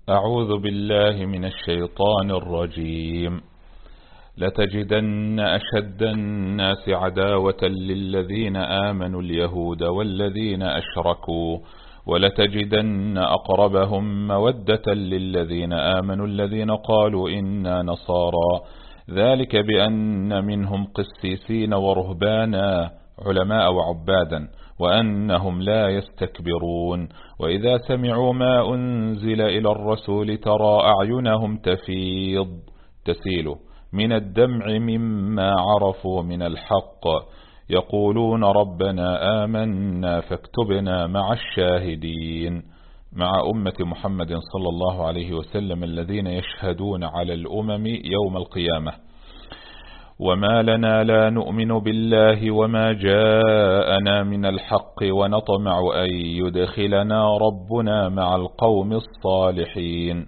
أعوذ بالله من الشيطان الرجيم. لتجدن أشد الناس عداوة للذين آمنوا اليهود والذين أشركوا، ولتجدن أقربهم مودة للذين آمنوا الذين قالوا إنا نصارى، ذلك بأن منهم قسيسين ورهبانا علماء وعبادا وأنهم لا يستكبرون. وإذا سمعوا ما أنزل إلى الرسول ترى أعينهم تسيل من الدمع مما عرفوا من الحق، يقولون ربنا آمنا فاكتبنا مع الشاهدين. مع أمة محمد صلى الله عليه وسلم الذين يشهدون على الأمم يوم القيامة. وما لنا لا نؤمن بالله وما جاءنا من الحق ونطمع أن يدخلنا ربنا مع القوم الصالحين،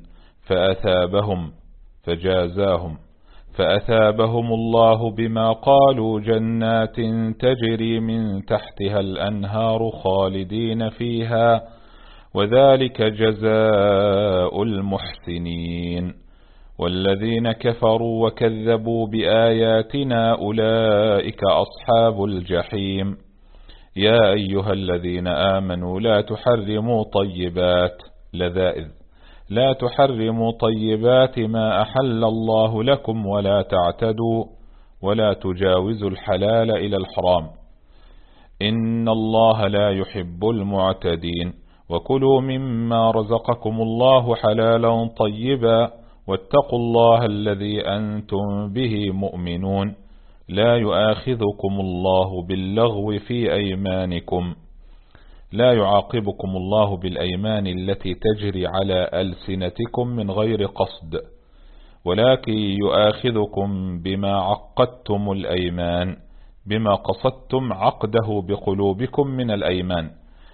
فأثابهم الله بما قالوا جنات تجري من تحتها الأنهار خالدين فيها، وذلك جزاء المحسنين. والذين كفروا وكذبوا بآياتنا أولئك أصحاب الجحيم. يا أيها الذين آمنوا لا تحرموا طيبات ما أحل الله لكم ولا تعتدوا ولا تجاوزوا الحلال إلى الحرام، إن الله لا يحب المعتدين. وكلوا مما رزقكم الله حلالا طيبا واتقوا الله الذي أنتم به مؤمنون. لا يؤاخذكم الله باللغو في أيمانكم، لا يعاقبكم الله بالأيمان التي تجري على ألسنتكم من غير قصد، ولكن يؤاخذكم بما عقدتم الأيمان، بما قصدتم عقده بقلوبكم من الأيمان،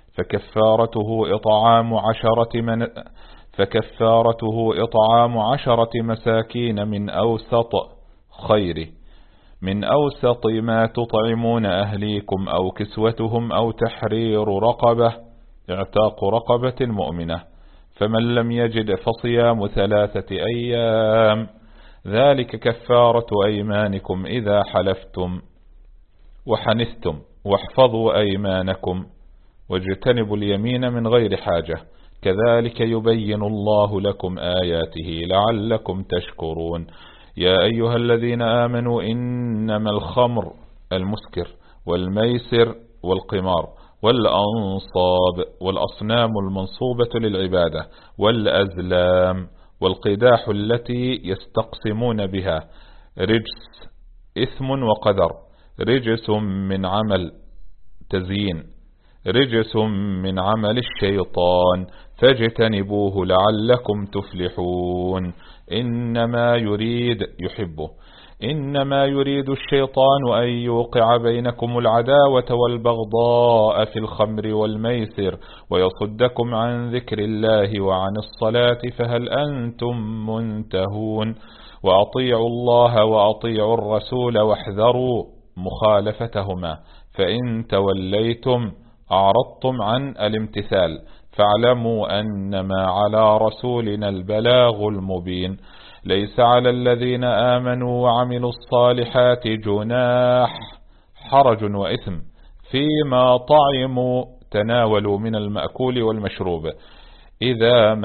فكفارته إطعام 10 مساكين من أوسط ما تطعمون أهليكم أو كسوتهم أو تحرير رقبة، اعتاق رقبة مؤمنة، فمن لم يجد فصيام 3 أيام، ذلك كفارة أيمانكم إذا حلفتم وحنثتم، واحفظوا أيمانكم واجتنبوا اليمين من غير حاجة، كذلك يبين الله لكم آياته لعلكم تشكرون. يا أيها الذين آمنوا إنما الخمر المسكر والميسر والقمار والأنصاب والأصنام المنصوبة للعبادة والأزلام والقداح التي يستقسمون بها رجس، إثم وقدر، رجس من عمل تزيين، رجس من عمل الشيطان فاجتنبوه لعلكم تفلحون. إنما يريد الشيطان أن يوقع بينكم العداوة والبغضاء في الخمر والميسر ويصدكم عن ذكر الله وعن الصلاة، فهل أنتم منتهون؟ وأطيعوا الله وأطيعوا الرسول واحذروا مخالفتهما، فإن توليتم أعرضتم عن الامتثال، فاعلموا أنما على رسولنا البلاغ المبين. ليس على الذين آمنوا وعملوا الصالحات جناح، حرج وإثم فيما طعموا تناولوا من المأكول والمشروب، إذا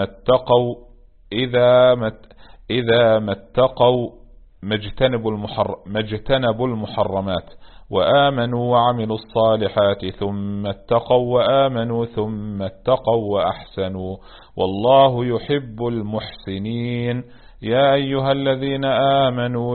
ما اتقوا ما اجتنبوا المحرمات وآمنوا وعملوا الصالحات ثم اتقوا وآمنوا ثم اتقوا وأحسنوا، والله يحب المحسنين. يا أيها الذين آمنوا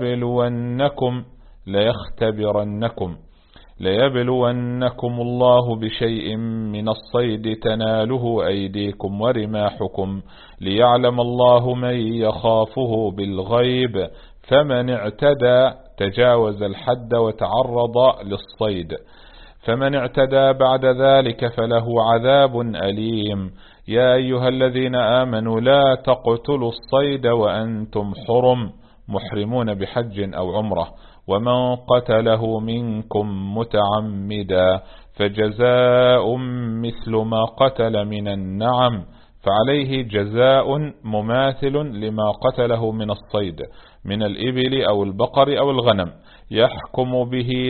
ليبلونكم الله بشيء من الصيد تناله أيديكم ورماحكم، ليعلم الله من يخافه بالغيب، فمن اعتدى تجاوز الحد وتعرض للصيد، فمن اعتدى بعد ذلك فله عذاب أليم. يا أيها الذين آمنوا لا تقتلوا الصيد وأنتم حرم، محرمون بحج أو عمرة، ومن قتله منكم متعمدا فجزاء مثل ما قتل من النعم، فعليه جزاء مماثل لما قتله من الصيد من الإبل أو البقر أو الغنم، يحكم به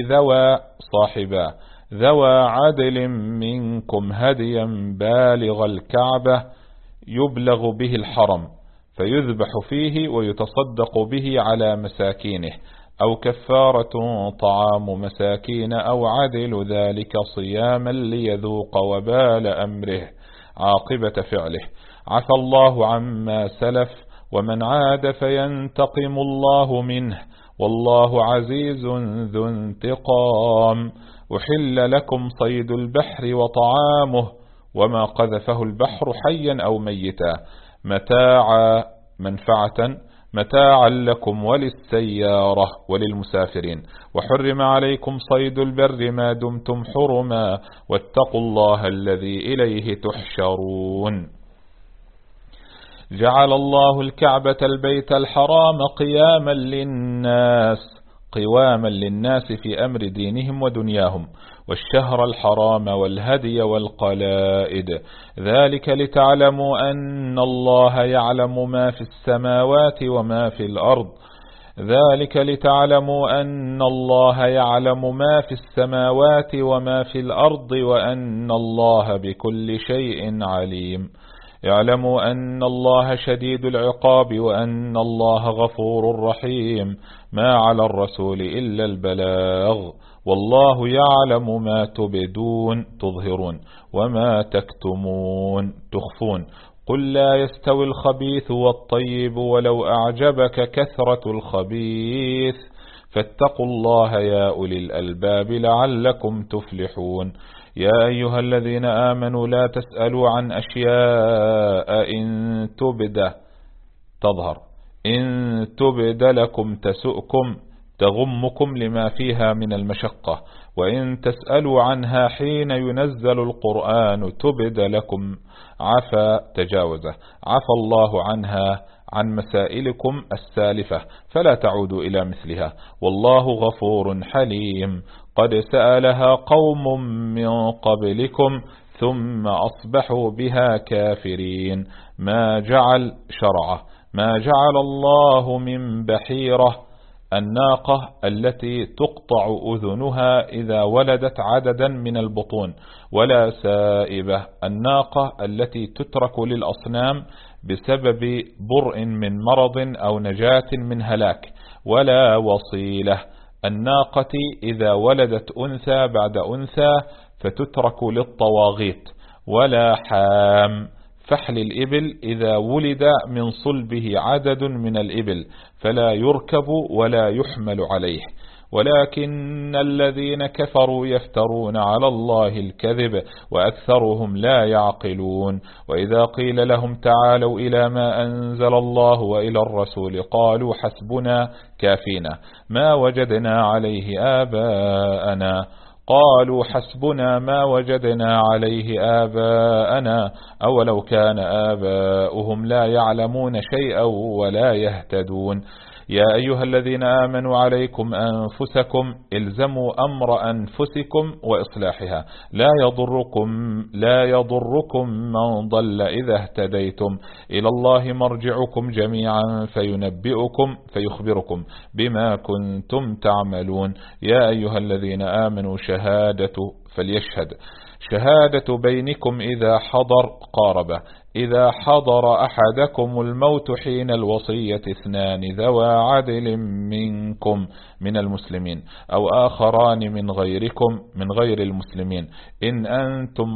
ذوى عدل منكم هديا بالغ الكعبة يبلغ به الحرم، فيذبح فيه ويتصدق به على مساكينه، أو كفارة طعام مساكين، أو عدل ذلك صياما ليذوق وبال أمره عاقبة فعله. عفى الله عما سلف، ومن عاد فينتقم الله منه، والله عزيز ذو انتقام. أحل لكم صيد البحر وطعامه وما قذفه البحر حيا أو ميتا متاعا لكم وللسيارة وللمسافرين، وحرم عليكم صيد البر ما دمتم حرما، واتقوا الله الذي إليه تحشرون. جعل الله الكعبة البيت الحرام قواما للناس في أمر دينهم ودنياهم، والشهر الحرام والهدي والقلائد، ذلك لتعلموا أن الله يعلم ما في السماوات وما في الأرض وأن الله بكل شيء عليم. اعلموا أن الله شديد العقاب وأن الله غفور رحيم. ما على الرسول إلا البلاغ، والله يعلم ما تظهرون وما تخفون. قل لا يستوي الخبيث والطيب ولو أعجبك كثرة الخبيث، فاتقوا الله يا أولي الألباب لعلكم تفلحون. يا أيها الذين آمنوا لا تسألوا عن أشياء إن تبد لكم تسؤكم تغمكم لما فيها من المشقة، وإن تسألوا عنها حين ينزل القرآن تبد لكم عفى الله عنها عن مسائلكم السالفة، فلا تعودوا إلى مثلها، والله غفور حليم. قد سألها قوم من قبلكم ثم أصبحوا بها كافرين. ما جعل الله من بحيرة، الناقة التي تقطع أذنها إذا ولدت عددا من البطون، ولا سائبة، الناقة التي تترك للأصنام بسبب برء من مرض أو نجاة من هلاك، ولا وصيلة، الناقة إذا ولدت أنثى بعد أنثى فتترك للطواغيت، ولا حام، فحل الإبل إذا ولد من صلبه عدد من الإبل فلا يركب ولا يحمل عليه. ولكن الذين كفروا يفترون على الله الكذب وأكثرهم لا يعقلون. وإذا قيل لهم تعالوا إلى ما أنزل الله وإلى الرسول قالوا حسبنا كافينا ما وجدنا عليه آباءنا، قالوا حسبنا ما وجدنا عليه آباءنا أولو كان آباؤهم لا يعلمون شيئا ولا يهتدون. يا أيها الذين آمنوا عليكم أنفسكم، الزموا أمر أنفسكم وإصلاحها، لا يضركم من ضل إذا اهتديتم، إلى الله مرجعكم جميعا فيخبركم بما كنتم تعملون. يا أيها الذين آمنوا شهادة بينكم إذا حضر أحدكم الموت حين الوصية 2 ذوى عدل منكم من المسلمين أو آخران من غيركم من غير المسلمين إن أنتم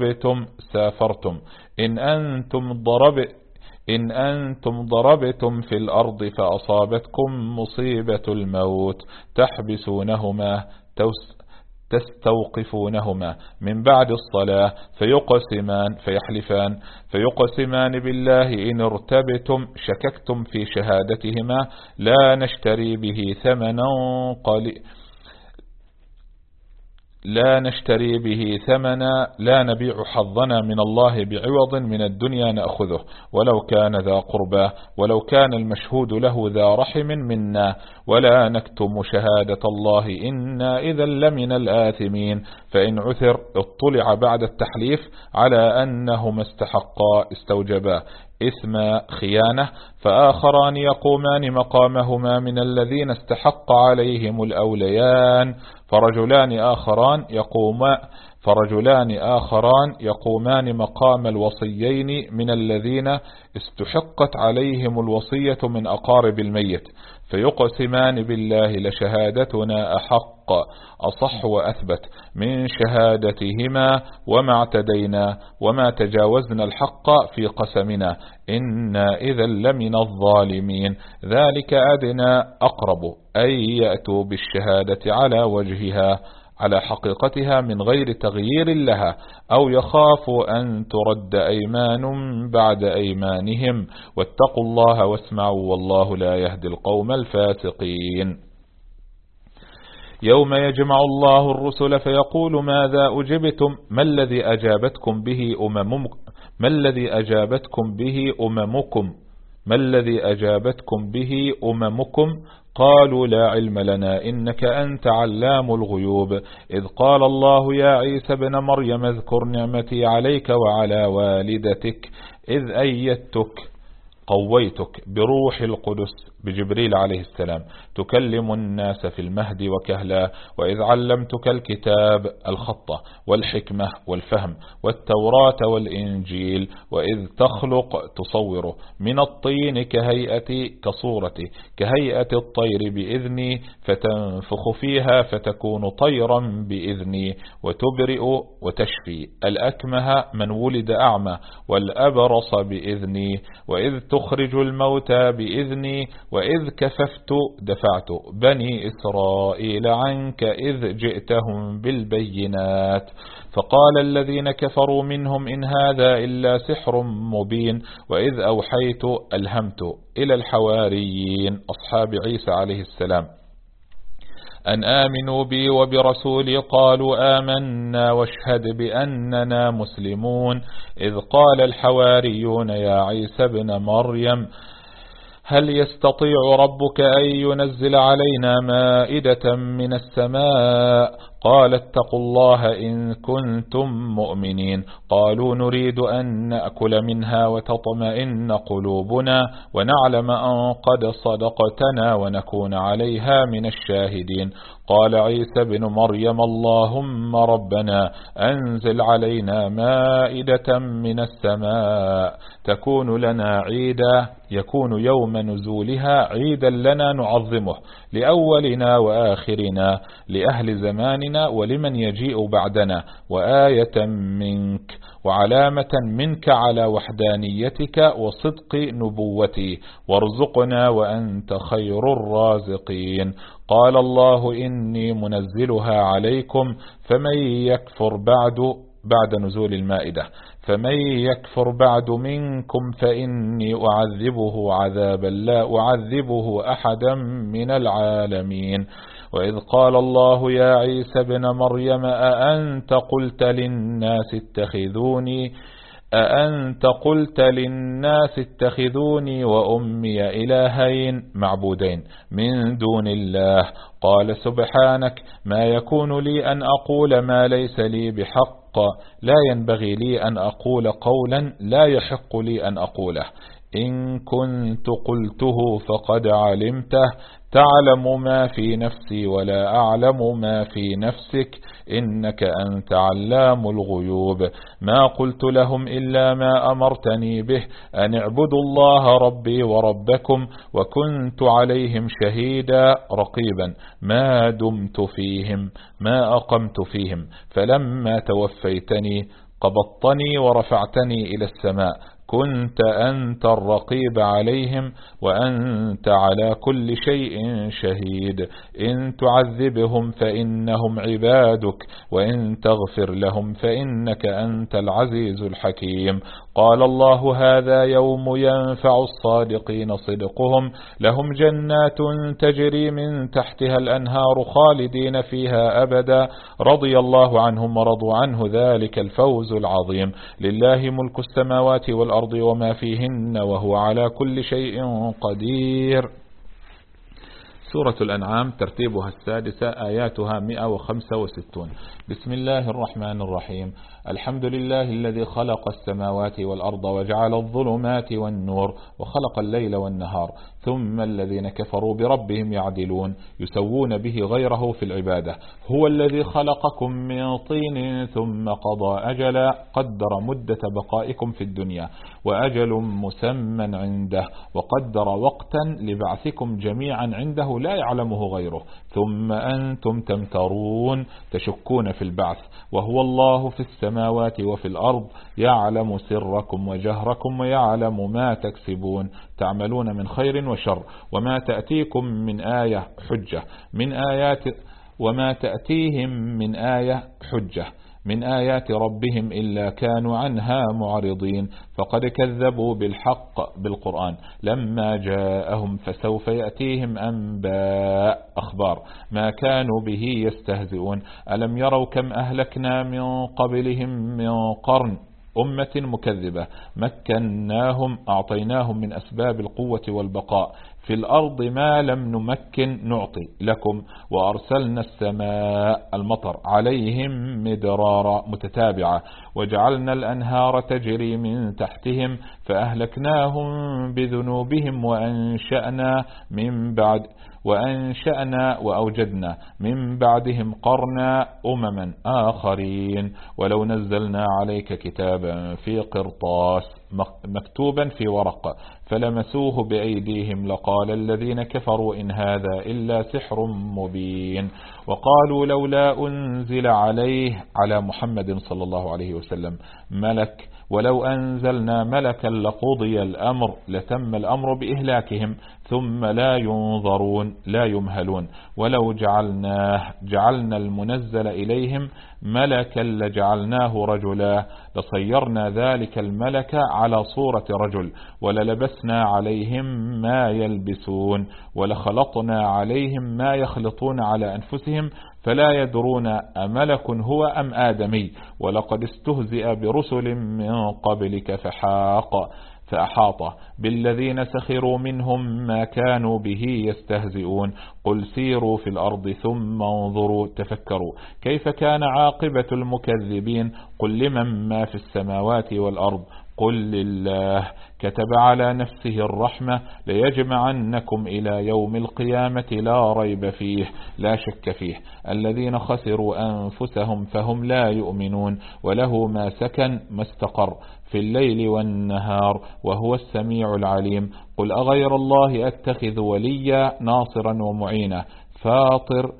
ضربتم في الأرض فأصابتكم مصيبة الموت تستوقفونهما من بعد الصلاة فيقسمان بالله إن ارتبتم شككتم في شهادتهما لا نشتري به ثمنا لا نشتري به ثمنا، لا نبيع حظنا من الله بعوض من الدنيا نأخذه، ولو كان ذا قربى، ولو كان المشهود له ذا رحم منا، ولا نكتم شهادة الله إنا إذا لمن الآثمين. فإن عثر اطلع بعد التحليف على أنهما استوجبا إثم خيانة، فآخران يقومان مقامهما من الذين استحق عليهم الأوليان، فرجلان آخران يقومان مقام الوصيين من الذين استحقت عليهم الوصية من أقارب الميت، فيقسمان بالله لشهادتنا أحق أصح وأثبت من شهادتهما، وما اعتدينا وما تجاوزنا الحق في قسمنا، إنا إذا لمن الظالمين. ذلك أدنى أقرب أن يأتوا بالشهادة على وجهها على حقيقتها من غير تغيير لها، أو يخافوا أن ترد أيمان بعد أيمانهم، واتقوا الله واسمعوا والله لا يهدي القوم الفاسقين. يوم يجمع الله الرسل فيقول ماذا أجبتم، ما الذي أجابتكم به أممكم قالوا لا علم لنا إنك أنت علام الغيوب. إذ قال الله يا عيسى ابن مريم اذكر نعمتي عليك وعلى والدتك إذ قويتك بروح القدس بجبريل عليه السلام تكلم الناس في المهد وكهلا، وإذ علمتك الكتاب الخطة والحكمة والفهم والتوراة والإنجيل، وإذ تخلق تصور من الطين كهيئة الطير بإذني، فتنفخ فيها فتكون طيرا بإذني، وتبرئ وتشفي الأكمه من ولد أعمى والأبرص بإذني، وإذ تخرج الموتى بإذني، وإذ دفعت بني إسرائيل عنك إذ جئتهم بالبينات، فقال الذين كفروا منهم إن هذا إلا سحر مبين. وإذ أوحيت ألهمت إلى الحواريين أصحاب عيسى عليه السلام أن آمنوا بي وبرسولي قالوا آمنا واشهد بأننا مسلمون. إذ قال الحواريون يا عيسى ابن مريم هل يستطيع ربك أن ينزل علينا مائدة من السماء؟ قال اتقوا الله إن كنتم مؤمنين. قالوا نريد أن نأكل منها وتطمئن قلوبنا ونعلم أن قد صدقتنا ونكون عليها من الشاهدين. قال عيسى بن مريم اللهم ربنا أنزل علينا مائدة من السماء تكون لنا عيدا، يكون يوم نزولها عيدا لنا نعظمه لأولنا وآخرنا لأهل زماننا ولمن يجيء بعدنا، وآية منك وعلامة منك على وحدانيتك وصدق نبوتي، وارزقنا وأنت خير الرازقين. قال الله إني منزلها عليكم فمن يكفر بعد نزول المائدة فمن يكفر بعد منكم فإني أعذبه عذابا لا أعذبه أحدا من العالمين. وإذ قال الله يا عيسى ابن مريم أأنت قلت للناس اتخذوني وأمي إلهين معبودين من دون الله؟ قال سبحانك ما يكون لي أن أقول ما ليس لي بحق، لا ينبغي لي أن أقول قولا لا يحق لي أن أقوله، إن كنت قلته فقد علمته، تعلم ما في نفسي ولا أعلم ما في نفسك، إنك أنت علام الغيوب. ما قلت لهم إلا ما أمرتني به أن اعبدوا الله ربي وربكم، وكنت عليهم شهيدا رقيبا ما دمت فيهم ما أقمت فيهم، فلما توفيتني قبضتني ورفعتني إلى السماء كنت أنت الرقيب عليهم وأنت على كل شيء شهيد. إن تعذبهم فإنهم عبادك وإن تغفر لهم فإنك أنت العزيز الحكيم. قال الله: هذا يوم ينفع الصادقين صدقهم، لهم جنات تجري من تحتها الأنهار خالدين فيها أبدا، رضي الله عنهم ورضوا عنه، ذلك الفوز العظيم. لله ملك السماوات والأرض وما فيهن وهو على كل شيء قدير. سورة الأنعام ترتيبها السادسة، آياتها 165. بسم الله الرحمن الرحيم. الحمد لله الذي خلق السماوات والأرض وجعل الظلمات والنور وخلق الليل والنهار، ثم الذين كفروا بربهم يعدلون يسوون به غيره في العبادة. هو الذي خلقكم من طين ثم قضى أجلا، قدر مدة بقائكم في الدنيا وأجل مسمى عنده، وقدر وقتا لبعثكم جميعا عنده لا يعلمه غيره، ثم أنتم تمترون تشكون في البعث، وهو الله في السماوات وفي الأرض، يعلم سركم وجهركم ويعلم ما تكسبون، تعملون من خير وشر، وما تأتيكم من آية حجة من آيات وما تأتيهم من آية حجة من آيات ربهم إلا كانوا عنها معرضين، فقد كذبوا بالحق بالقرآن لما جاءهم، فسوف يأتيهم أنباء أخبار ما كانوا به يستهزئون. ألم يروا كم أهلكنا من قبلهم من قرن أمة مكذبة مكناهم أعطيناهم من أسباب القوة والبقاء في الأرض ما لم نمكن نعطي لكم، وأرسلنا السماء المطر عليهم مدرارا متتابعة، وجعلنا الأنهار تجري من تحتهم فأهلكناهم بذنوبهم وأنشأنا وأوجدنا من بعدهم قرنا أمما آخرين. ولو نزلنا عليك كتابا في قرطاس مكتوبا في ورق فلمسوه بأيديهم لقال الذين كفروا إن هذا إلا سحر مبين. وقالوا لولا أنزل على محمد صلى الله عليه وسلم ملك، ولو أنزلنا ملكا لقضي الأمر، لتم الأمر بإهلاكهم ثم لا ينظرون لا يمهلون. ولو جعلنا المنزل إليهم ملكا لجعلناه رجلا، لصيرنا ذلك الملك على صورة رجل، وللبسنا عليهم ما يلبسون، ولخلطنا عليهم ما يخلطون على أنفسهم، فلا يدرون أملك هو أم آدمي. ولقد استهزئ برسل من قبلك فأحاط بالذين سخروا منهم ما كانوا به يستهزئون. قل سيروا في الأرض ثم انظروا تفكروا كيف كان عاقبة المكذبين. قل لمن ما في السماوات والأرض قل لله كتب على نفسه الرحمة ليجمعنكم إلى يوم القيامة لا ريب فيه لا شك فيه. الذين خسروا أنفسهم فهم لا يؤمنون. وله ما سكن ما استقر في الليل والنهار وهو السميع العليم. قل أغير الله أتخذ وليا ناصرا ومعينا فاطر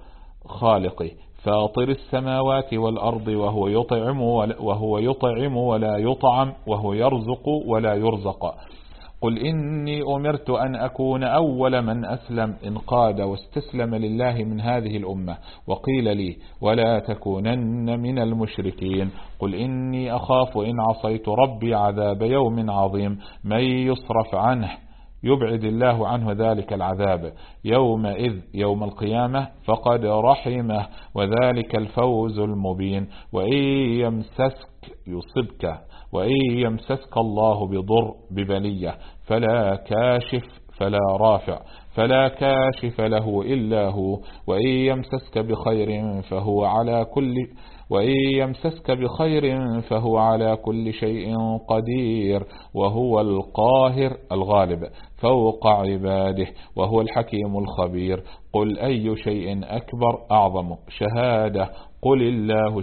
السماوات والأرض وهو يطعم ولا يطعم وهو يرزق ولا يرزق. قل إني أمرت أن أكون أول من أسلم انقاد واستسلم لله من هذه الأمة، وقيل لي ولا تكونن من المشركين. قل إني أخاف إن عصيت ربي عذاب يوم عظيم. من يصرف عنه يبعد الله عنه ذلك العذاب يوم القيامة فقد رحمه وذلك الفوز المبين. وإن يمسسك الله بضر ببلية فلا كاشف له إلا هو. وإن يمسسك بخير فهو على كل شيء قدير، وهو القاهر الغالب فوق عباده، وهو الحكيم الخبير. قل أي شيء أكبر أعظم شهادة قل الله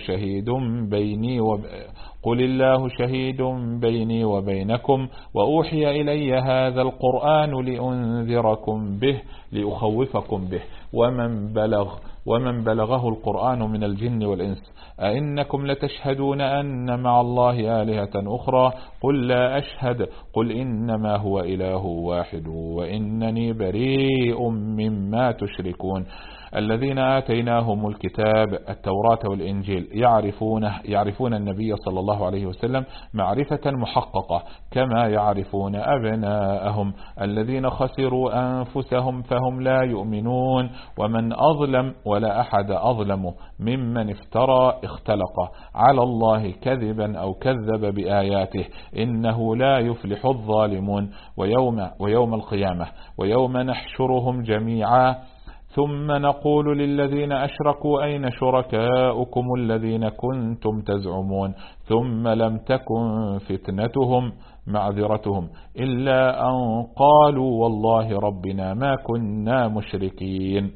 شهيد بيني وبينكم وأوحي إلي هذا القرآن لأنذركم به لأخوفكم به ومن بلغه القرآن من الجن والإنس أئنكم لتشهدون أن مع الله آلهة أخرى قل لا أشهد قل إنما هو إله واحد وإنني بريء مما تشركون الذين آتيناهم الكتاب التوراة والإنجيل يعرفون النبي صلى الله عليه وسلم معرفة محققة كما يعرفون أبناءهم الذين خسروا أنفسهم فهم لا يؤمنون ومن أظلم ولا أحد أظلم ممن افترى اختلق على الله كذبا أو كذب بآياته إنه لا يفلح الظالمون ويوم القيامة ويوم نحشرهم جميعا ثم نقول للذين أشركوا أين شركاؤكم الذين كنتم تزعمون ثم لم تكن فتنتهم معذرتهم إلا أن قالوا والله ربنا ما كنا مشركين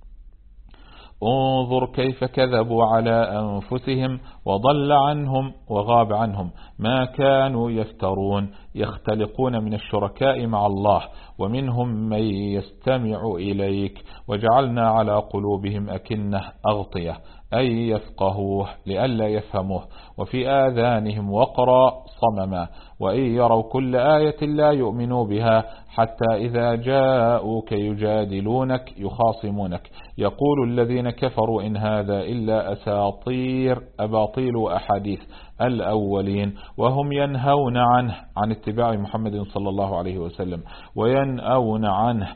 انظر كيف كذبوا على أنفسهم وضل عنهم وغاب عنهم ما كانوا يفترون يختلقون من الشركاء مع الله ومنهم من يستمع إليك وجعلنا على قلوبهم أكنة أغطية أي يفقهوه لئلا يفهموه وفي آذانهم وقرا صمما وإن يروا كل آية لا يؤمنوا بها حتى إذا جاءوك يجادلونك يخاصمونك يقول الذين كفروا إن هذا إلا أباطيل أحاديث الأولين وهم ينهون عنه عن اتباع محمد صلى الله عليه وسلم وينأون عنه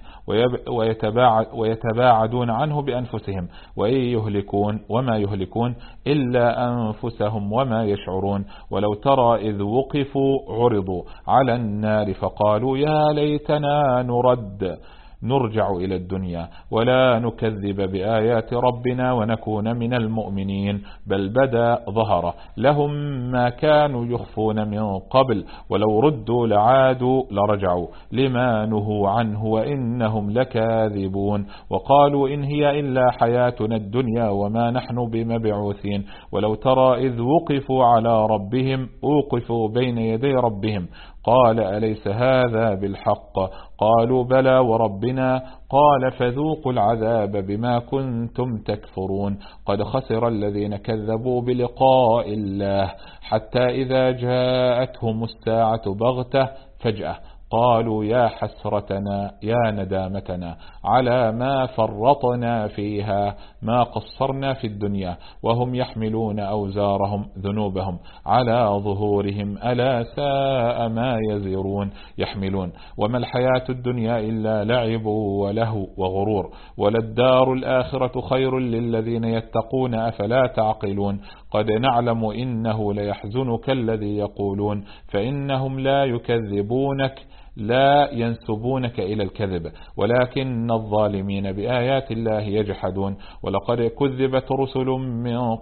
ويتباعدون عنه بأنفسهم وإن يهلكون وما يهلكون إلا أنفسهم وما يشعرون ولو ترى إذ وقفوا عرضوا على النار فقالوا يا ليتنا نرجع إلى الدنيا ولا نكذب بآيات ربنا ونكون من المؤمنين بل بدا ظهر لهم ما كانوا يخفون من قبل ولو ردوا لعادوا لرجعوا لما نهوا عنه وإنهم لكاذبون وقالوا إن هي إلا حياتنا الدنيا وما نحن بمبعوثين ولو ترى إذ وقفوا على ربهم أوقفوا بين يدي ربهم قال أليس هذا بالحق قالوا بلى وربنا قال فذوقوا العذاب بما كنتم تكفرون قد خسر الذين كذبوا بلقاء الله حتى إذا جاءتهم الساعة بغتة فجأة قالوا يا حسرتنا يا ندامتنا على ما فرطنا فيها ما قصرنا في الدنيا وهم يحملون أوزارهم ذنوبهم على ظهورهم ألا ساء ما يزرون يحملون وما الحياة الدنيا إلا لعب وله وغرور وللدار الآخرة خير للذين يتقون أفلا تعقلون قد نعلم إنه ليحزنك الذي يقولون فإنهم لا يكذبونك لا ينسبونك إلى الكذب ولكن الظالمين بآيات الله يجحدون ولقد كذبت رسل من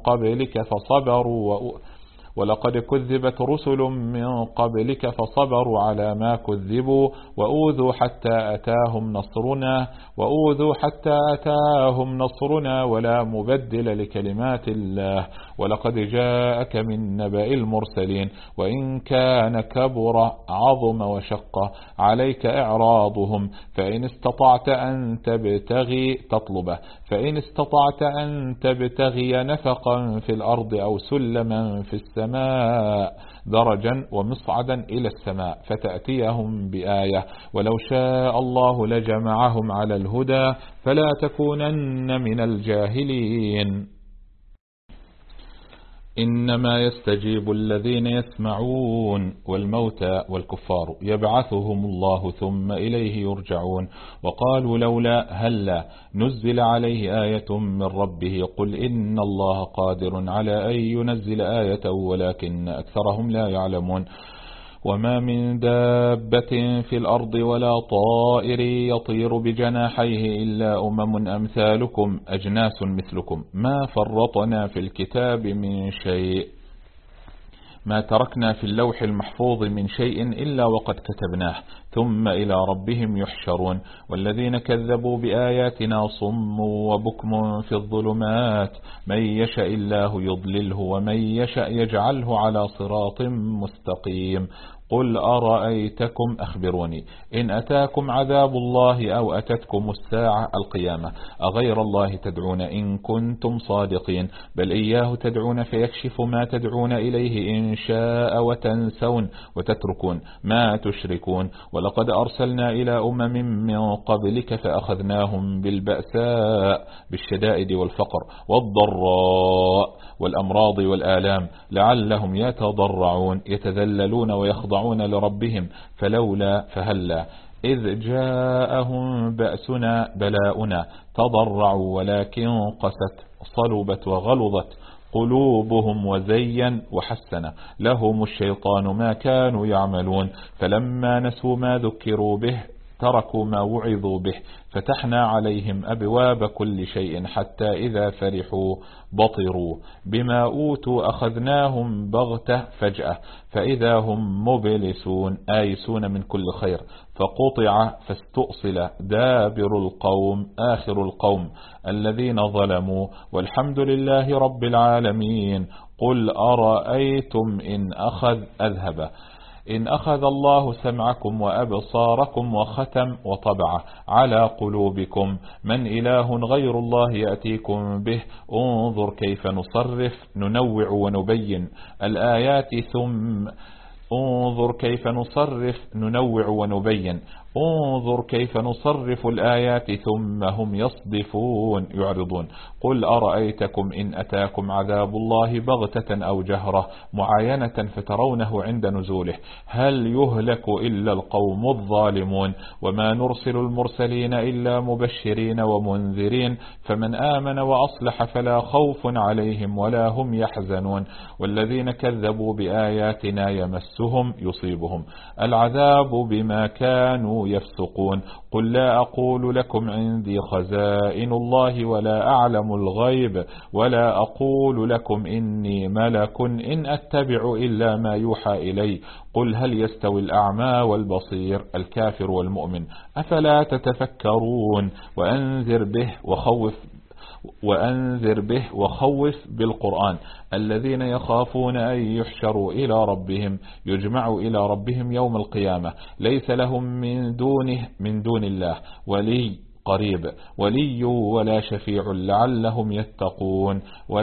قبلك فصبروا على ما كذبوا وأوذوا حتى أتاهم نصرنا ولا مبدل لكلمات الله ولقد جاءك من نبأ المرسلين وإن كان كبر عظم وشق عليك إعراضهم فإن استطعت أن تبتغي نفقا في الأرض أو سلما في السماء درجا ومصعدا إلى السماء فتأتيهم بآية ولو شاء الله لجمعهم على الهدى فلا تكونن من الجاهلين إنما يستجيب الذين يسمعون والموتى والكفار يبعثهم الله ثم إليه يرجعون وقالوا لولا هلا نزل عليه آية من ربه قل إن الله قادر على أن ينزل آية ولكن أكثرهم لا يعلمون وما من دابة في الأرض ولا طائر يطير بجناحيه إلا أمثالكم أجناس مثلكم ما فرطنا في الكتاب من شيء ما تركنا في اللوح المحفوظ من شيء إلا وقد كتبناه ثم إلى ربهم يحشرون. والذين كذبوا بآياتنا صم وبكم في الظلمات من يشاء الله يضلله ومن يشاء يجعله على صراط مستقيم. قل أرأيتكم أخبروني إن أتاكم عذاب الله أو أتتكم الساعة القيامة أغير الله تدعون إن كنتم صادقين بل إياه تدعون فيكشف ما تدعون إليه إن شاء وتنسون وتتركون ما تشركون. ولقد أرسلنا إلى من قبلك فأخذناهم بالبأساء بالشدائد والفقر والضراء والأمراض والآلام لعلهم يتضرعون يتذللون ويخضعون لربهم فلولا فهلا إذ جاءهم بأسنا بلاؤنا تضرعوا ولكن قست صلبت وغلظت قلوبهم وزين وحسن لهم الشيطان ما كانوا يعملون فلما نسوا ما ذكروا به تركوا ما وعظوا به فتحنا عليهم أبواب كل شيء حتى إذا فرحوا بطروا بما أوتوا أخذناهم بغتة فجأة فإذا هم مبلسون آيسون من كل خير فقطع فاستؤصل دابر القوم آخر القوم الذين ظلموا والحمد لله رب العالمين. قل أرأيتم إن أخذ الله سمعكم وأبصاركم وختم وطبع على قلوبكم من إله غير الله يأتيكم به انظر كيف نصرف ننوع ونبين الآيات انظر كيف نصرف الآيات ثم هم يعرضون. قل أرأيتكم إن أتاكم عذاب الله بغتة أو جهرة معاينة فترونه عند نزوله هل يهلك إلا القوم الظالمون وما نرسل المرسلين إلا مبشرين ومنذرين فمن آمن وأصلح فلا خوف عليهم ولا هم يحزنون. والذين كذبوا بآياتنا يصيبهم العذاب بما كانوا يفسقون. قل لا أقول لكم عندي خزائن الله ولا أعلم الغيب ولا أقول لكم إني ملك إن أتبع إلا ما يوحى إلي. قل هل يستوي الأعمى والبصير الكافر والمؤمن أفلا تتفكرون. وأنذر به وخوف بالقرآن الذين يخافون أن يحشروا إلى ربهم يجمعوا إلى ربهم يوم القيامة ليس لهم من دون الله ولي قريب ولي ولا شفيع لعلهم يتقون.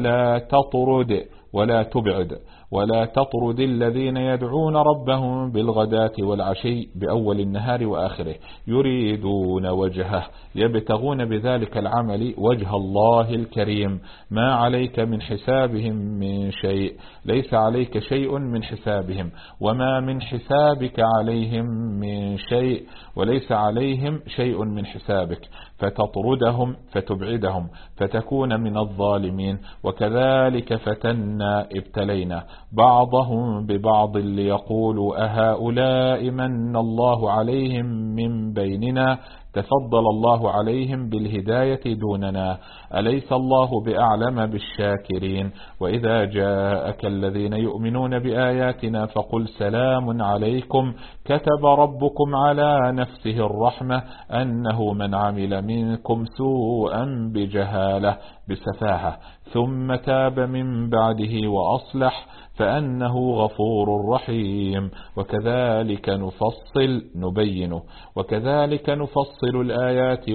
ولا تطرد الذين يدعون ربهم بالغداة والعشي بأول النهار وآخره يريدون وجهه يبتغون بذلك العمل وجه الله الكريم ما عليك من حسابهم من شيء ليس عليك شيء من حسابهم وما من حسابك عليهم من شيء وليس عليهم شيء من حسابك فتطردهم فتبعدهم فتكون من الظالمين. وكذلك فتنا ابتلينا بعضهم ببعض ليقولوا أهؤلاء من الله عليهم من بيننا تفضل الله عليهم بالهداية دوننا أليس الله بأعلم بالشاكرين. وإذا جاءك الذين يؤمنون بآياتنا فقل سلام عليكم كتب ربكم على نفسه الرحمة أنه من عمل منكم سوءا بجهالة بسفاهة ثم تاب من بعده وأصلح فأنه غفور رحيم. وكذلك نفصل الآيات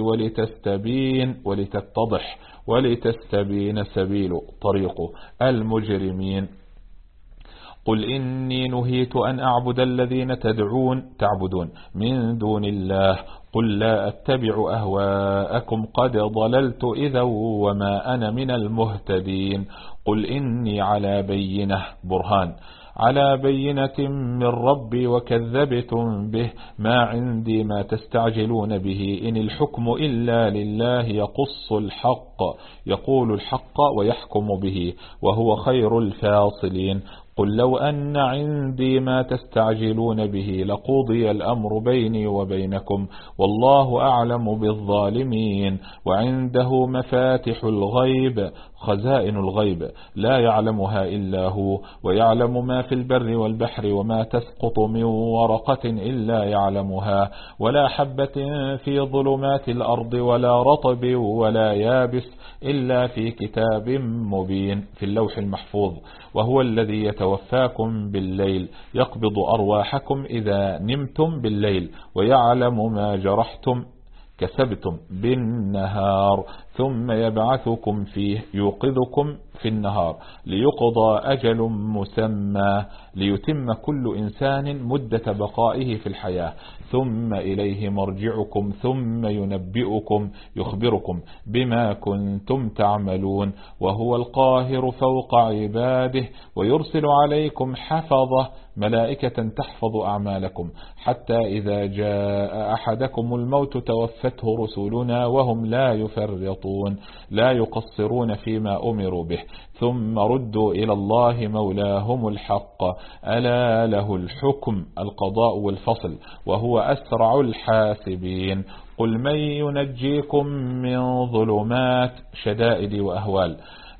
ولتتضح ولتستبين طريق المجرمين. قل إني نهيت أن أعبد الذين تعبدون من دون الله قل لا أتبع أهواءكم قد ضللت إذا وما أنا من المهتدين. قل إني على بينة من ربي وكذبتم به ما عندي ما تستعجلون به إن الحكم إلا لله يقول الحق ويحكم به وهو خير الفاصلين. قل لو أن عندي ما تستعجلون به لقضي الأمر بيني وبينكم والله أعلم بالظالمين وعنده مفاتح الغيب خزائن الغيب لا يعلمها إلا هو ويعلم ما في البر والبحر وما تسقط من ورقة إلا يعلمها ولا حبة في ظلمات الأرض ولا رطب ولا يابس إلا في كتاب مبين في اللوح المحفوظ وهو الذي يتوفاكم بالليل يقبض أرواحكم إذا نمتم بالليل ويعلم ما جرحتم كسبتم بالنهار ثم يبعثكم فيه يوقظكم في النهار ليقضى أجل مسمى ليتم كل إنسان مدة بقائه في الحياة ثم إليه مرجعكم ثم ينبئكم يخبركم بما كنتم تعملون وهو القاهر فوق عباده ويرسل عليكم حفظة ملائكة تحفظ أعمالكم حتى إذا جاء أحدكم الموت توفته رسلنا وهم لا يفرطون لا يقصرون فيما أمروا به ثم ردوا إلى الله مولاهم الحق ألا له الحكم القضاء والفصل وهو أسرع الحاسبين قل من ينجيكم من ظلمات شدائد وأهوال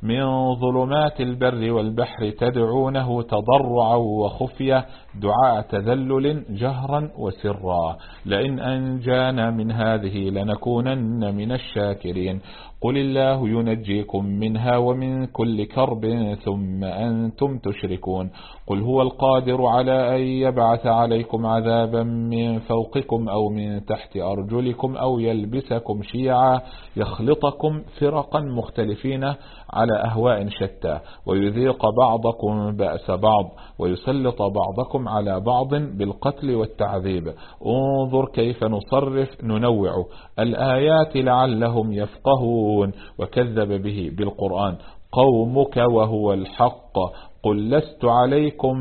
من ظلمات البر والبحر تدعونه تضرعا وخفية دعاء تذلل جهرا وسرا لئن أنجانا من هذه لنكونن من الشاكرين قل الله ينجيكم منها ومن كل كرب ثم أنتم تشركون قل هو القادر على أن يبعث عليكم عذابا من فوقكم أو من تحت أرجلكم أو يلبسكم شيعا يخلطكم فرقا مختلفين على أهواء شتى ويذيق بعضكم بأس بعض ويسلط بعضكم على بعض بالقتل والتعذيب انظر كيف نصرف ننوع الآيات لعلهم يفقهون وكذب به بالقرآن قومك وهو الحق قل لست عليكم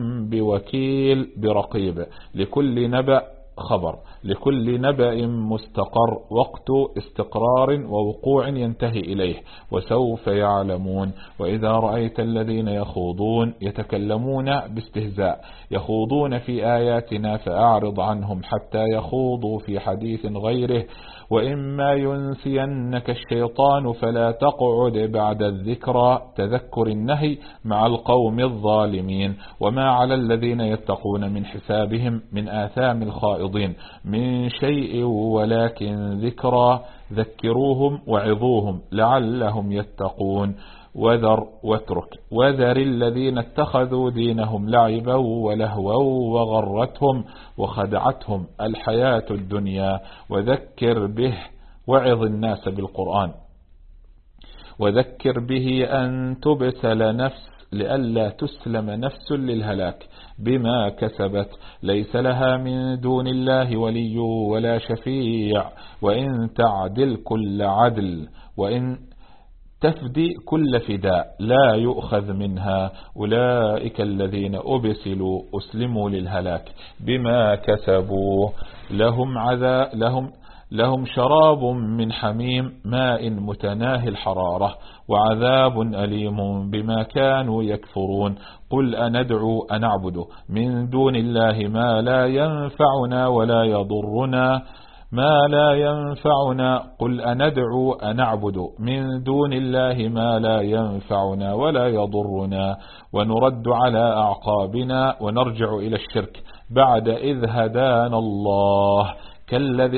بوكيل برقيب لكل نبأ خبر لكل نبأ مستقر وقت استقرار ووقوع ينتهي إليه وسوف يعلمون وإذا رأيت الذين يخوضون يتكلمون باستهزاء يخوضون في آياتنا فأعرض عنهم حتى يخوضوا في حديث غيره وإما ينسينك الشيطان فلا تقعد بعد الذكرى تذكر النهي مع القوم الظالمين وما على الذين يتقون من حسابهم من آثام الخائضين من شيء ولكن ذكرى ذكروهم وعظوهم لعلهم يتقون وذر الذين اتخذوا دينهم لعبا ولهوا وغرتهم وخدعتهم الحياة الدنيا وذكر به وعظ الناس بالقرآن وذكر به أن تبسل نفس لئلا تسلم نفس للهلاك بما كسبت ليس لها من دون الله ولي ولا شفيع وإن تعدل كل عدل وإن تفدي كل فداء لا يؤخذ منها أولئك الذين أبسلوا أسلموا للهلاك بما كسبوا لهم شراب من حميم ماء متناهي الحرارة وعذاب أليم بما كانوا يكفرون قل أنعبد من دون الله ما لا ينفعنا ولا يضرنا قل أنعبد من دون الله ما لا ينفعنا ولا يضرنا ونرد على أعقابنا ونرجع إلى الشرك بعد إذ هدانا الله كالذي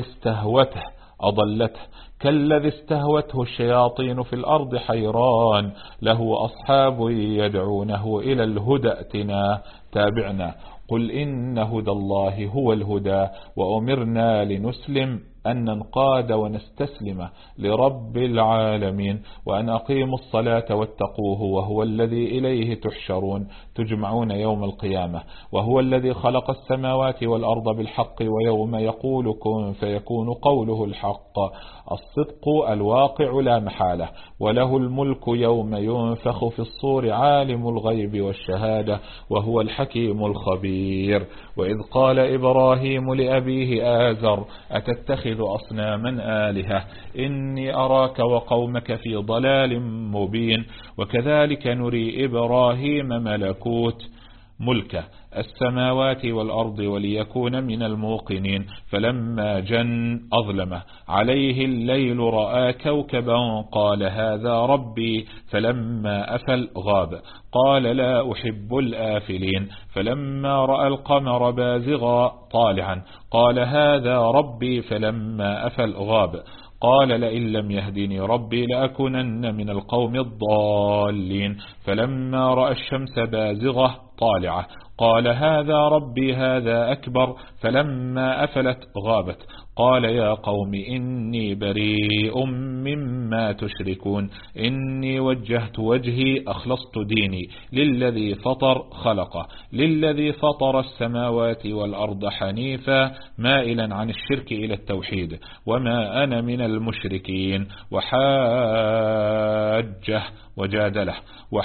استهوته الشياطين في الأرض حيران له أصحاب يدعونه إلى الهدى ائتنا تابعنا قل إن هدى الله هو الهدى وأمرنا لنسلم أن ننقاد ونستسلم لرب العالمين وأن أقيموا الصلاة واتقوه وهو الذي إليه تحشرون تجمعون يوم القيامة وهو الذي خلق السماوات والأرض بالحق ويوم يقول كن فيكون قوله الحق الصدق الواقع لا محالة وله الملك يوم ينفخ في الصور عالم الغيب والشهادة وهو الحكيم الخبير وإذ قال إبراهيم لأبيه آزر أتتخذ أصناما آلهة إني أراك وقومك في ضلال مبين وكذلك نري إبراهيم ملكه السماوات والأرض وليكون من الموقنين. فلما جن أظلمه عليه الليل رأى كوكبا قال هذا ربي، فلما أفل غاب قال لا أحب الآفلين. فلما رأى القمر بازغا طالعا قال هذا ربي، فلما أفل غاب قال لئن لم يهدني ربي لأكونن من القوم الضالين. فلما رأى الشمس بازغة طالعة قال هذا ربي هذا أكبر، فلما أفلت غابت قال يا قوم إني بريء مما تشركون، إني وجهت وجهي أخلصت ديني للذي فطر السماوات والأرض حنيفا مائلا عن الشرك إلى التوحيد وما أنا من المشركين. وجادله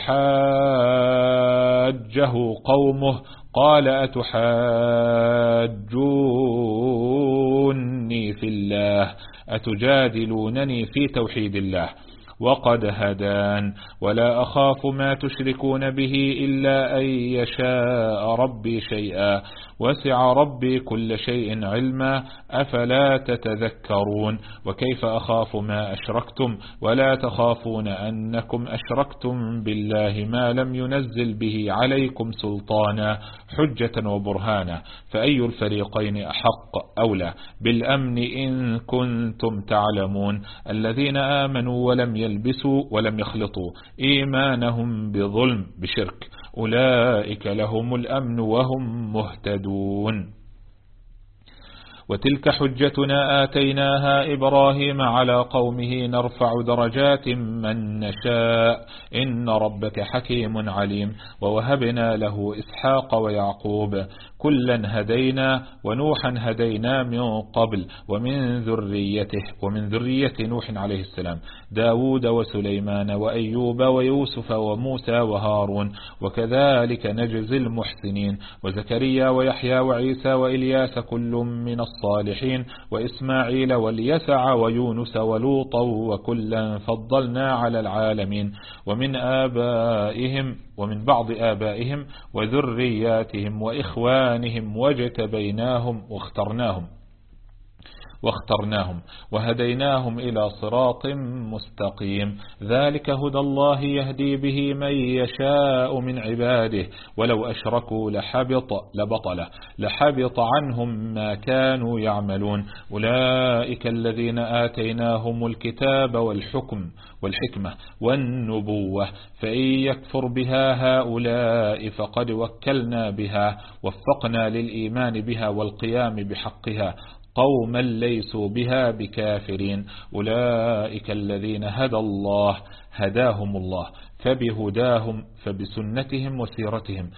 وحاجه قومه قال أتحاجوني في الله، أتجادلونني في توحيد الله وقد هدان ولا أخاف ما تشركون به إلا أن يشاء ربي شيئا وسع ربي كل شيء علما أفلا تتذكرون. وكيف أخاف ما أشركتم ولا تخافون أنكم أشركتم بالله ما لم ينزل به عليكم سلطانا حجة وبرهانا، فأي الفريقين أحق أولى بالأمن إن كنتم تعلمون. الذين آمنوا ولم يلبسوا ولم يخلطوا إيمانهم بظلم بشرك أولئك لهم الأمن وهم مهتدون. وتلك حجتنا آتيناها إبراهيم على قومه نرفع درجات من نشاء إن ربك حكيم عليم. ووهبنا له إسحاق ويعقوب كلا هدينا ونوحا هدينا من قبل ومن ذرية نوح عليه السلام داود وسليمان وأيوب ويوسف وموسى وهارون وكذلك نجزي المحسنين. وزكريا ويحيى وعيسى وإلياس كل من الصالحين وإسماعيل واليسع ويونس ولوطا وكلا فضلنا على العالمين. ومن بعض آبائهم وذرياتهم وإخوانهم واجتبيناهم واخترناهم وهديناهم إلى صراط مستقيم. ذلك هدى الله يهدي به من يشاء من عباده ولو أشركوا لحبط عنهم ما كانوا يعملون. أولئك الذين آتيناهم الكتاب والحكمة والنبوة فإن يكفر بها هؤلاء فقد وكلنا بها وفقنا للإيمان بها والقيام بحقها قوما ليسوا بها بكافرين. أولئك الذين هداهم الله فبهداهم فبسنتهم وسيرتهم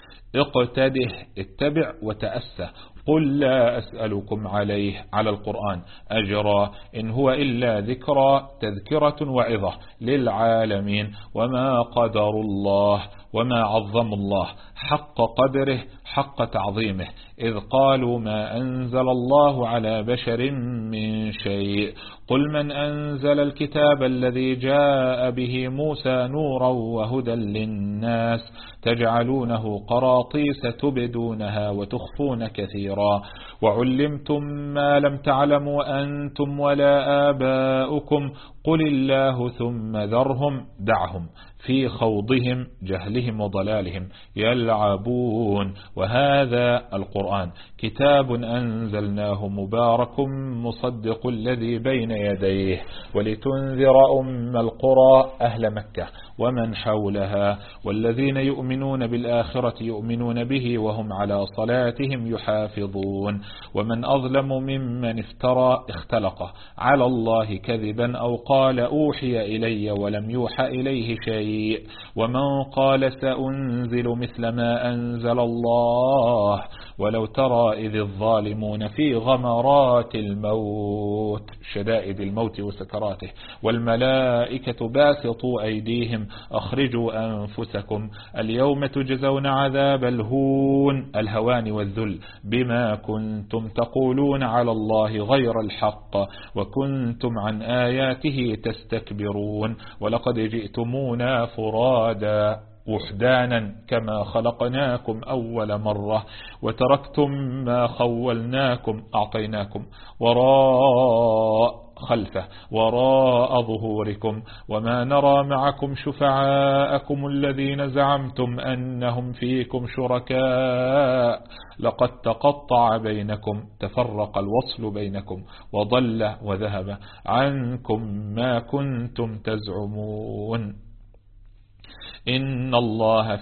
اتبع وتأسى. قل لا أسألكم عليه على القرآن أجرا إن هو إلا تذكرة وعظة للعالمين. وما قدروا الله وما عظموا الله حق قدره حق تعظيمه إذ قالوا ما أنزل الله على بشر من شيء. قل من أنزل الكتاب الذي جاء به موسى نورا وهدى للناس تجعلونه قراطيس تبدونها وتخفون كثيرا وعلمتم ما لم تعلموا أنتم ولا آباؤكم قل الله ثم دعهم في خوضهم جهلهم وضلالهم يلعبون. وهذا القرآن كتاب أنزلناه مبارك مصدق الذي بين يديه ولتنذر القرى أهل مكة ومن حولها والذين يؤمنون بالآخرة يؤمنون به وهم على صلاتهم يحافظون. ومن أظلم ممن اختلق على الله كذبا أو قال أوحي إلي ولم يوحى إليه شيء ومن قال سأنزل مثل ما أنزل الله ولو ترى إذ الظالمون في غمرات الموت شدائد الموت وسكراته والملائكة باسطوا أيديهم أخرجوا أنفسكم اليوم تجزون عذاب الهوان والذل بما كنتم تقولون على الله غير الحق وكنتم عن آياته تستكبرون ولقد جئتمونا فرادا وحدانا كما خلقناكم أول مرة، وتركتم ما خولناكم أعطيناكم وراء ظهوركم، وما نرى معكم شفعاءكم الذين زعمتم أنهم فيكم شركاء، لقد تقطع بينكم، تفرق الوصل بينكم، وضل وذهب عنكم ما كنتم تزعمون. إن الله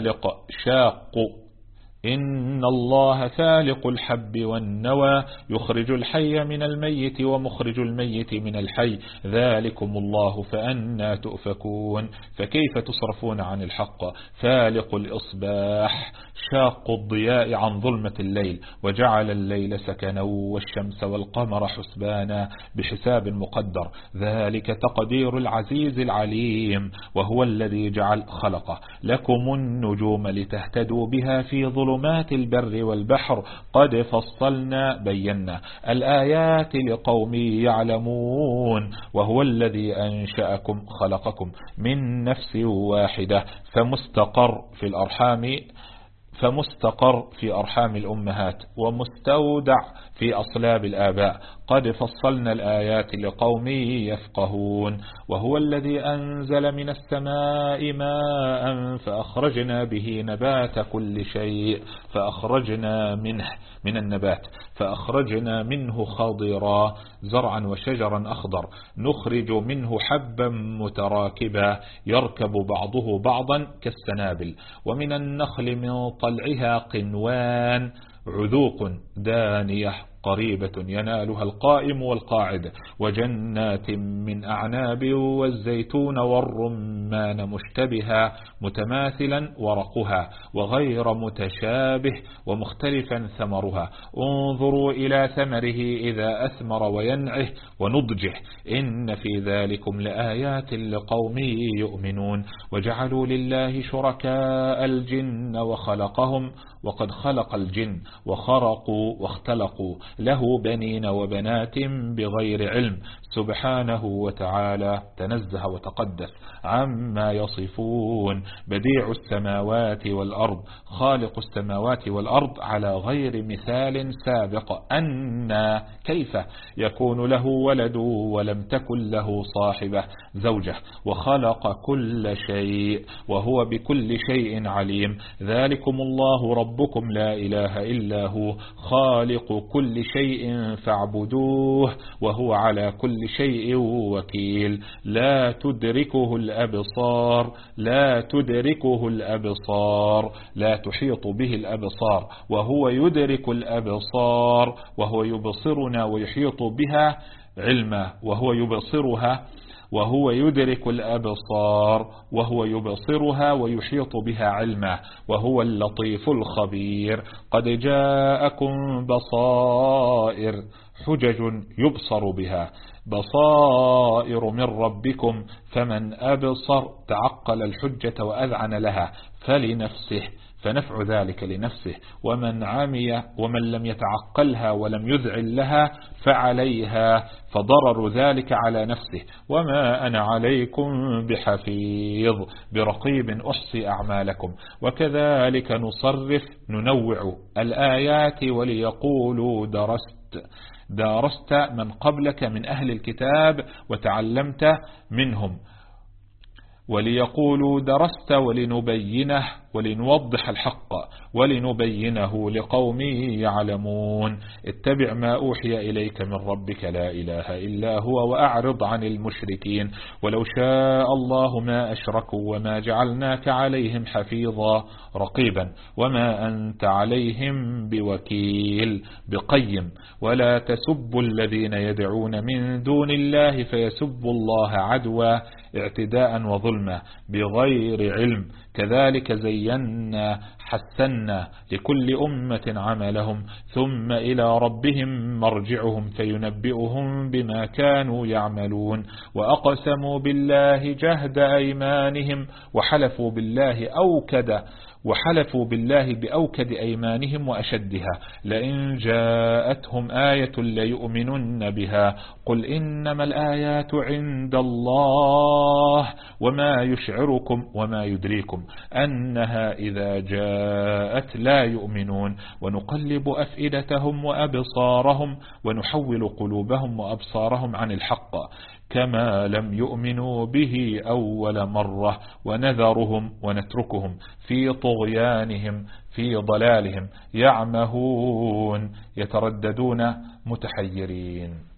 فالق الحب والنوى، يخرج الحي من الميت ومخرج الميت من الحي، ذلكم الله فأنى تؤفكون. فكيف تصرفون عن الحق؟ فالق الإصباح، شاق الضياء عن ظلمة الليل، وجعل الليل سكنا والشمس والقمر حسبانا بحساب مقدر، ذلك تقدير العزيز العليم. وهو الذي خلق لكم النجوم لتهتدوا بها في ظلمات البر والبحر، قد بينا الآيات لقوم يعلمون. وهو الذي خلقكم من نفس واحدة، فمستقر في أرحام الأمهات، ومستودع في أصلاب الآباء، قد فصلنا الآيات لقوم يفقهون. وهو الذي أنزل من السماء ماء فأخرجنا به نبات كل شيء، فأخرجنا من النبات فأخرجنا منه خضرا، زرعا وشجرا أخضر، نخرج منه حبا متراكبا يركب بعضه بعضا كالسنابل، ومن النخل من طلعها قنوان عذوق دانية قريبة ينالها القائم والقاعد، وجنات من أعناب والزيتون والرمان مشتبها متماثلا ورقها وغير متشابه ومختلفا ثمرها، انظروا إلى ثمره إذا أثمر وينعه ونضجه، إن في ذلكم لآيات لقوم يؤمنون. وجعلوا لله شركاء الجن وخلقهم، وقد خلق الجن وخرقوا واختلقوا له بنين وبنات بغير علم، سبحانه وتعالى تنزه وتقدس عما يصفون. بديع السماوات والأرض، خالق السماوات والأرض على غير مثال سابق، أن كيف يكون له ولد ولم تكن له صاحبة زوجة، وخلق كل شيء وهو بكل شيء عليم. ذلكم الله ربكم لا إله إلا هو، خالق كل شيء فاعبدوه، وهو على كل شيء وكيل. لا تدركه الأبصار، لا تحيط به الأبصار، وهو يدرك الأبصار، وهو يبصرنا ويحيط بها علما، وهو يدرك الأبصار وهو يبصرها ويحيط بها علما، وهو اللطيف الخبير. قد جاءكم بصائر، حجج يبصر بها، بصائر من ربكم، فمن أبصر تعقل الحجة وأذعن لها فلنفسه، فنفع ذلك لنفسه، ومن عمي ومن لم يتعقلها ولم يذعن لها فعليها، فضرر ذلك على نفسه. وما أنا عليكم بحفيظ، برقيب أحصي أعمالكم. وكذلك ننوع الآيات وليقولوا درست من قبلك من أهل الكتاب وتعلمت منهم، وليقولوا درست ولنبينه ولنوضح الحق ولنبينه لقوم يعلمون. اتبع ما أوحي إليك من ربك لا إله إلا هو وأعرض عن المشركين، ولو شاء الله ما أشركوا وما جعلناك عليهم حفيظا رقيبا وما أنت عليهم بوكيل. بقيم ولا تسبوا الذين يدعون من دون الله فيسبوا الله عدوا اعتداء وظلما بغير علم، كذلك زينا حسنا لكل أمة عملهم ثم إلى ربهم مرجعهم فينبئهم بما كانوا يعملون. وأقسموا بالله جهد أيمانهم وحلفوا بالله وحلفوا بالله بأوكد أيمانهم وأشدها لئن جاءتهم آية ليؤمنن بها قل إنما الآيات عند الله وما يشعركم وما يدريكم أنها إذا جاءت لا يؤمنون ونقلب أفئدتهم وأبصارهم ونحول قلوبهم وأبصارهم عن الحق كما لم يؤمنوا به أول مرة ونذرهم ونتركهم في طغيانهم في ضلالهم يعمهون يترددون متحيرين.